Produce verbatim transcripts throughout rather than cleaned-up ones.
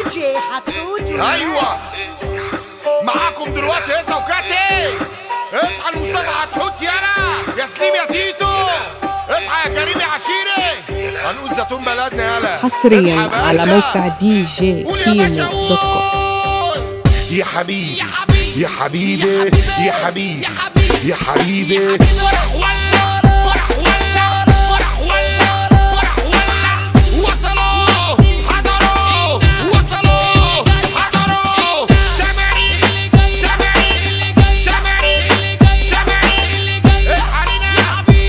دي جي حتحوتي. ايوه معاكم دلوقتي هيثم وكاتي. اصحى لمصطفى حتحوتي يالا، يا سليم يا تيتو، اصحى يا كريم يا عشيري، هنقول زيتون بلدنا يالا. حصريا على موقع دي جي كيمو دوت كوم. يا حبيبي يا حبيبي يا حبيبي يا حبيبي فرح ولا فرح ولا فرح ولا فرح ولا وصلوا حضروا وصلوا حضروا شمعي شمعي شمعي شمعي اصحى لنا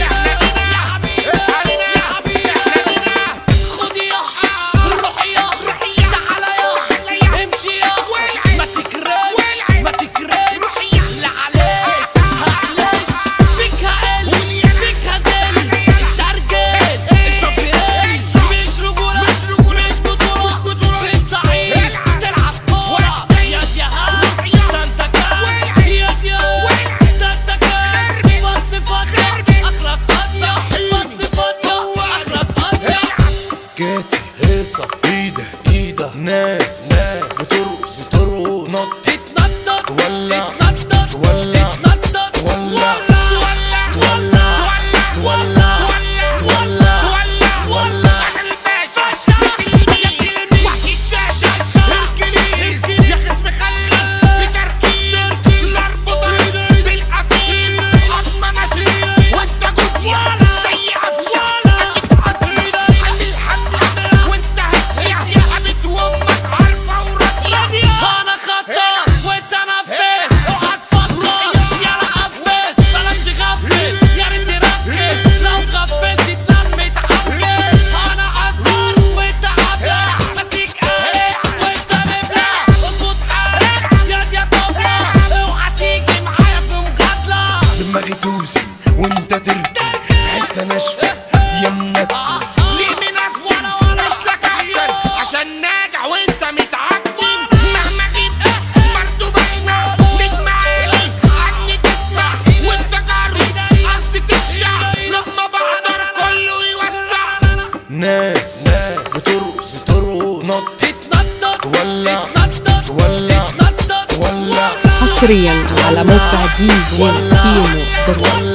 احنا لنا اصحى لنا احنا لنا. خد يا روح يا تعالى يا امشي يا ما تكرهش ما تكرهش لا عليك هعلش فيك هقل فيك هزل استرجل اشرب بريش مش رجولة مش بطولة بالضعيف تلعب كورة يد يا هاس ده انت كاس يد يا ده انت كاس بطن فاضية اخرك قاضية بطن فاضية اخرك قاضية. كاتي هيصة ايده ايده ناس ناس بترقص بترقص نط تتنطط تولع تتنطط تولع تتنطط تولع تولع تولع تولع تولع تولع الباشا الكلمي وحش الشاشة الكنيس يا خصم خلي في تركيز الاربطة بالقفيز عظمة نشر وانت جدية زي عفشة اكيد قطير حمل حملة وانت هتسيع قامت وامك عارفة وراضية. انا خطر وانت نفذ اوعى تفكر يلا قفز بلاش غفل يا ريت تركز لو غفلت تنام متعبد. انا عطار وانت عبد ماسك قارع وانت نبلة اظبط حالك ياد يا طبلة اوعى تيجي معايا في مجادلة. دماغي توزن وانت تركن في حتة ناشفة يمك ليه منفسن مثلك احسن عشان ناجح وانت متعكن مهما غيب برضه باينة نجم عالي عني تسمع وانت جرب قصدي تخشع لما بقدر كله يوسع. ناس بترقص بترقص نط تتنطط تولع تتنطط تولع تتنطط تولع حصريا على موقع دي جي كيمو دوت كوم.